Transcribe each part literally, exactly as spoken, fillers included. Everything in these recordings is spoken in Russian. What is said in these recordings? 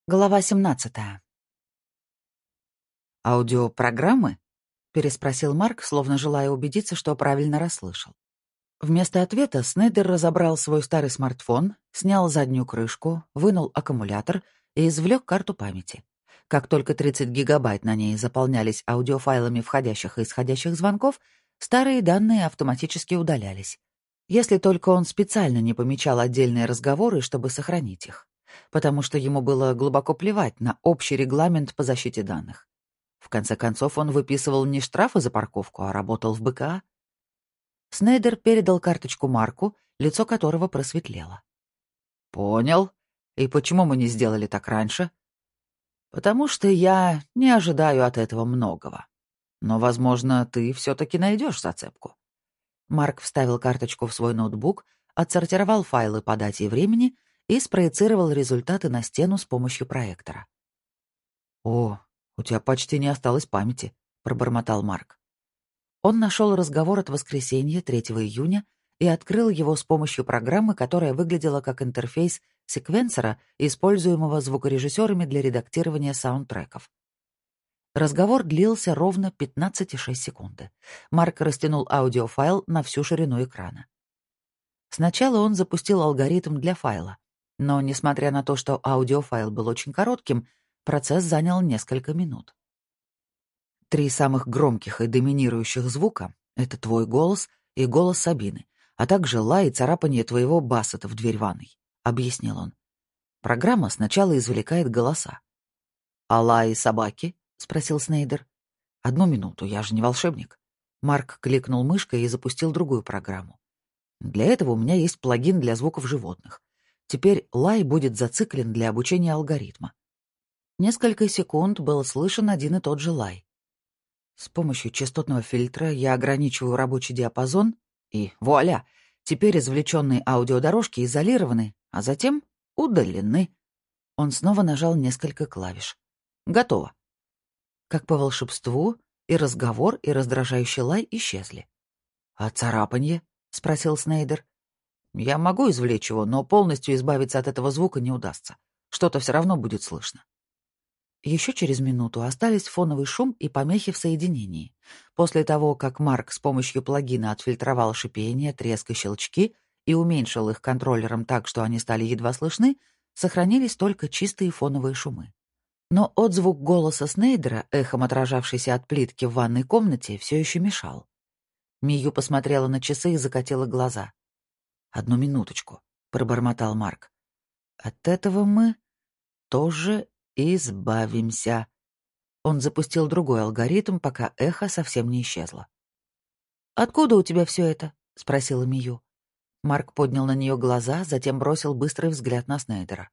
Глава семнадцатая. «Аудиопрограммы?» — переспросил Марк, словно желая убедиться, что правильно расслышал. Вместо ответа Снейдер разобрал свой старый смартфон, снял заднюю крышку, вынул аккумулятор и извлек карту памяти. Как только тридцать гигабайт на ней заполнялись аудиофайлами входящих и исходящих звонков, старые данные автоматически удалялись. Если только он специально не помечал отдельные разговоры, чтобы сохранить их. Потому что ему было глубоко плевать на общий регламент по защите данных. В конце концов, он выписывал не штрафы за парковку, а работал в БКА. Снейдер передал карточку Марку, лицо которого просветлело. «Понял. И почему мы не сделали так раньше?» «Потому что я не ожидаю от этого многого. Но, возможно, ты все-таки найдешь зацепку». Марк вставил карточку в свой ноутбук, отсортировал файлы по дате и времени и спроецировал результаты на стену с помощью проектора. «О, у тебя почти не осталось памяти», — пробормотал Марк. Он нашел разговор от воскресенья, третьего июня, и открыл его с помощью программы, которая выглядела как интерфейс секвенсора, используемого звукорежиссерами для редактирования саундтреков. Разговор длился ровно пятнадцать целых шесть десятых секунды. Марк растянул аудиофайл на всю ширину экрана. Сначала он запустил алгоритм для файла, но, несмотря на то, что аудиофайл был очень коротким, процесс занял несколько минут. Три самых громких и доминирующих звука — это твой голос и голос Сабины, а также лай и царапание твоего бассета в дверь ванной, — объяснил он. Программа сначала извлекает голоса. «А лай собаки?» — спросил Снейдер. «Одну минуту, я же не волшебник». Марк кликнул мышкой и запустил другую программу. «Для этого у меня есть плагин для звуков животных. Теперь лай будет зациклен для обучения алгоритма». Несколько секунд был слышен один и тот же лай. С помощью частотного фильтра я ограничиваю рабочий диапазон, и вуаля! Теперь извлеченные аудиодорожки изолированы, а затем удалены. Он снова нажал несколько клавиш. Готово. Как по волшебству, и разговор, и раздражающий лай исчезли. «А царапанье?» — спросил Снейдер. «Я могу извлечь его, но полностью избавиться от этого звука не удастся. Что-то все равно будет слышно». Еще через минуту остались фоновый шум и помехи в соединении. После того, как Марк с помощью плагина отфильтровал шипение, треск и щелчки и уменьшил их контроллером так, что они стали едва слышны, сохранились только чистые фоновые шумы. Но отзвук голоса Снейдера, эхом отражавшийся от плитки в ванной комнате, все еще мешал. Мию посмотрела на часы и закатила глаза. «Одну минуточку», — пробормотал Марк. «От этого мы тоже избавимся». Он запустил другой алгоритм, пока эхо совсем не исчезло. «Откуда у тебя все это?» — спросила Мию. Марк поднял на нее глаза, затем бросил быстрый взгляд на Снейдера.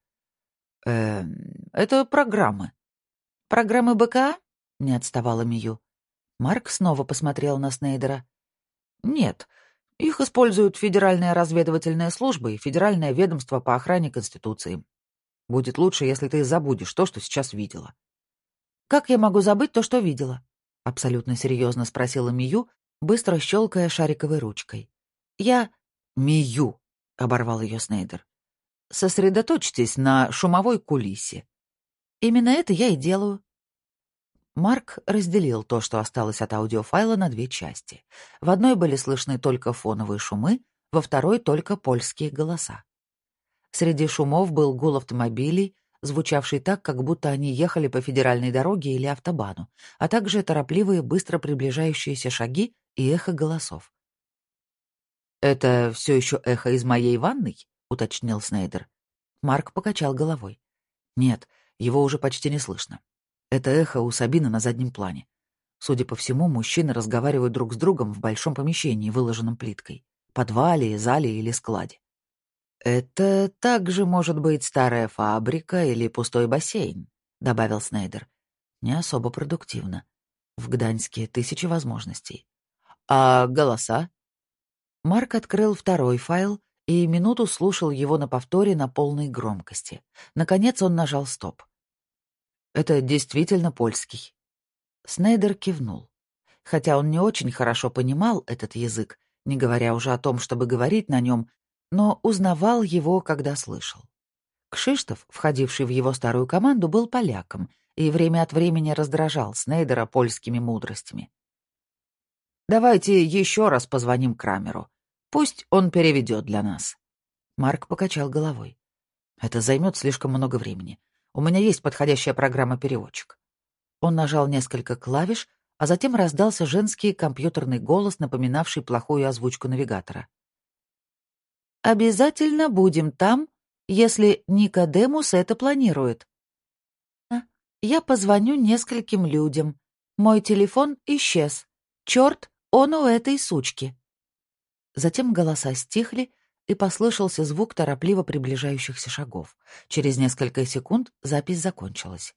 «Эм, это программы». «Программы БКА?» — не отставала Мию. Марк снова посмотрел на Снейдера. «Нет, их используют Федеральная разведывательная служба и Федеральное ведомство по охране Конституции. Будет лучше, если ты забудешь то, что сейчас видела». «Как я могу забыть то, что видела?» — абсолютно серьезно спросила Мию, быстро щелкая шариковой ручкой. «Я...» «Мию!» — оборвал ее Снейдер. «Сосредоточьтесь на шумовой кулисе». «Именно это я и делаю». Марк разделил то, что осталось от аудиофайла, на две части. В одной были слышны только фоновые шумы, во второй — только польские голоса. Среди шумов был гул автомобилей, звучавший так, как будто они ехали по федеральной дороге или автобану, а также торопливые, быстро приближающиеся шаги и эхо голосов. «Это все еще эхо из моей ванной?» — уточнил Снейдер. Марк покачал головой. «Нет, его уже почти не слышно. Это эхо у Сабины на заднем плане. Судя по всему, мужчины разговаривают друг с другом в большом помещении, выложенном плиткой, подвале, зале или складе. «Это также может быть старая фабрика или пустой бассейн», — добавил Снейдер. «Не особо продуктивно. В Гданьске тысячи возможностей. А голоса?» Марк открыл второй файл и минуту слушал его на повторе на полной громкости. Наконец он нажал «стоп». «Это действительно польский». Снейдер кивнул. Хотя он не очень хорошо понимал этот язык, не говоря уже о том, чтобы говорить на нем, но узнавал его, когда слышал. К Кшиштоф, входивший в его старую команду, был поляком и время от времени раздражал Снейдера польскими мудростями. «Давайте еще раз позвоним Крамеру. Пусть он переведет для нас». Марк покачал головой. «Это займет слишком много времени. У меня есть подходящая программа-переводчик». Он нажал несколько клавиш, а затем раздался женский компьютерный голос, напоминавший плохую озвучку навигатора. «Обязательно будем там, если Никодемус это планирует. Я позвоню нескольким людям. Мой телефон исчез. Черт, он у этой сучки». Затем голоса стихли, и послышался звук торопливо приближающихся шагов. Через несколько секунд запись закончилась.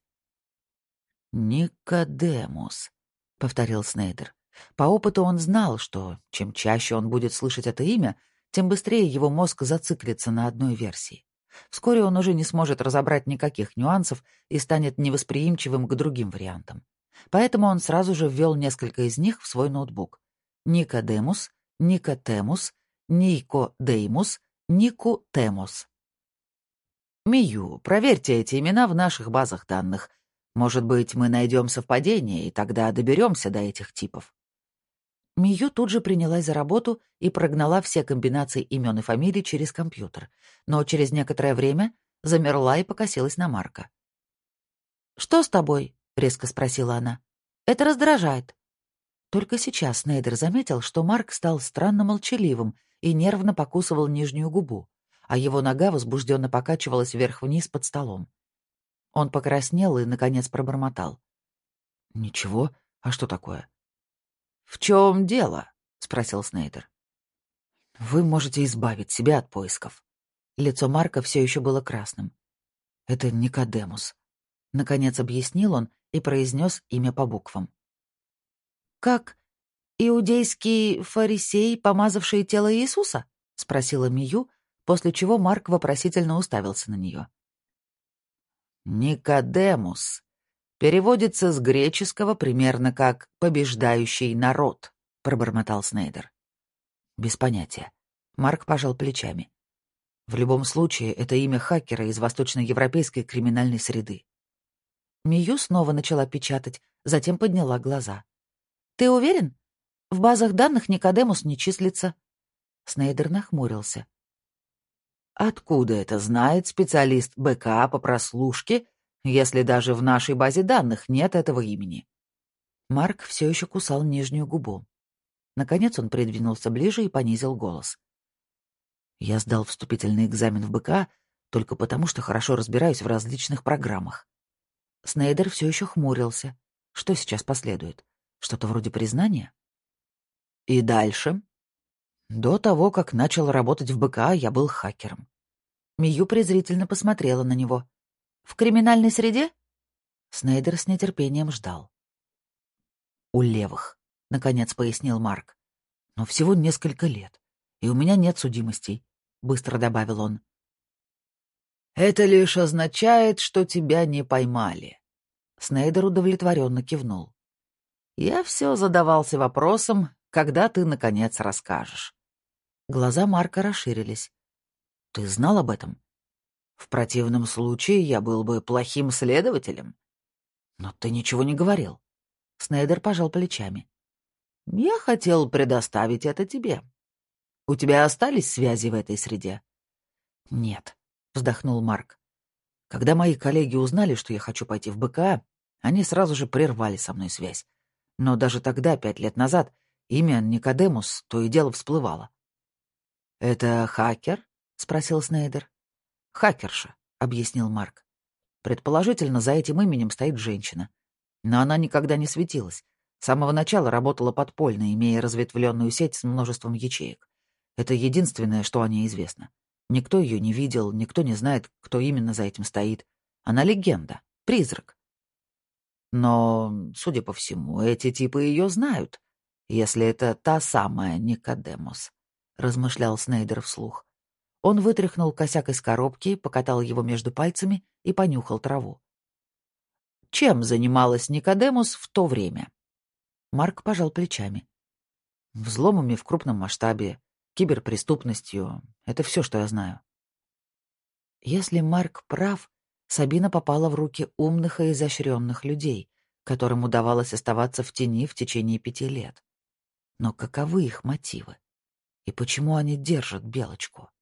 «Никодемус», — повторил Снейдер. По опыту он знал, что чем чаще он будет слышать это имя, тем быстрее его мозг зациклится на одной версии. Вскоре он уже не сможет разобрать никаких нюансов и станет невосприимчивым к другим вариантам. Поэтому он сразу же ввел несколько из них в свой ноутбук. Никодемус, Никотемус, Никодеймус, Никутемус. «Мию, проверьте эти имена в наших базах данных. Может быть, мы найдем совпадение, и тогда доберемся до этих типов». Мию тут же принялась за работу и прогнала все комбинации имен и фамилий через компьютер, но через некоторое время замерла и покосилась на Марка. «Что с тобой?» — резко спросила она. «Это раздражает». Только сейчас Снейдер заметил, что Марк стал странно молчаливым и нервно покусывал нижнюю губу, а его нога возбужденно покачивалась вверх-вниз под столом. Он покраснел и, наконец, пробормотал. «Ничего? А что такое?» «В чем дело?» — спросил Снейдер. «Вы можете избавить себя от поисков». Лицо Марка все еще было красным. «Это Никодемус», — наконец объяснил он и произнес имя по буквам. «Как иудейский фарисей, помазавший тело Иисуса?» — спросила Мию, после чего Марк вопросительно уставился на нее. «Никодемус переводится с греческого примерно как «побеждающий народ», — пробормотал Снейдер. «Без понятия». Марк пожал плечами. «В любом случае, это имя хакера из восточноевропейской криминальной среды». Мию снова начала печатать, затем подняла глаза. «Ты уверен? В базах данных Никодемус не числится». Снейдер нахмурился. «Откуда это знает специалист БК по прослушке, если даже в нашей базе данных нет этого имени?» Марк все еще кусал нижнюю губу. Наконец он придвинулся ближе и понизил голос. «Я сдал вступительный экзамен в БК только потому, что хорошо разбираюсь в различных программах». Снейдер все еще хмурился. Что сейчас последует? Что-то вроде признания? «И дальше?» «До того, как начал работать в БК, я был хакером». Мию презрительно посмотрела на него. «В криминальной среде?» Снейдер с нетерпением ждал. «У левых», — наконец пояснил Марк. «Но всего несколько лет, и у меня нет судимостей», — быстро добавил он. «Это лишь означает, что тебя не поймали». Снейдер удовлетворенно кивнул. «Я все задавался вопросом, когда ты, наконец, расскажешь». Глаза Марка расширились. «Ты знал об этом? В противном случае я был бы плохим следователем». «Но ты ничего не говорил». Снейдер пожал плечами. «Я хотел предоставить это тебе. У тебя остались связи в этой среде?» «Нет», — вздохнул Марк. «Когда мои коллеги узнали, что я хочу пойти в БК, они сразу же прервали со мной связь. Но даже тогда, пять лет назад, имя Никодемус то и дело всплывало». «Это хакер?» — спросил Снейдер. «Хакерша», — объяснил Марк. «Предположительно, за этим именем стоит женщина. Но она никогда не светилась. С самого начала работала подпольно, имея разветвленную сеть с множеством ячеек. Это единственное, что о ней известно. Никто ее не видел, никто не знает, кто именно за этим стоит. Она легенда, призрак. Но, судя по всему, эти типы ее знают, если это та самая Никодемус», — размышлял Снейдер вслух. Он вытряхнул косяк из коробки, покатал его между пальцами и понюхал траву. «Чем занималась Никодемус в то время?» Марк пожал плечами. «Взломами в крупном масштабе, киберпреступностью — это все, что я знаю». Если Марк прав, Сабина попала в руки умных и изощренных людей, которым удавалось оставаться в тени в течение пяти лет. Но каковы их мотивы? И почему они держат Белочку?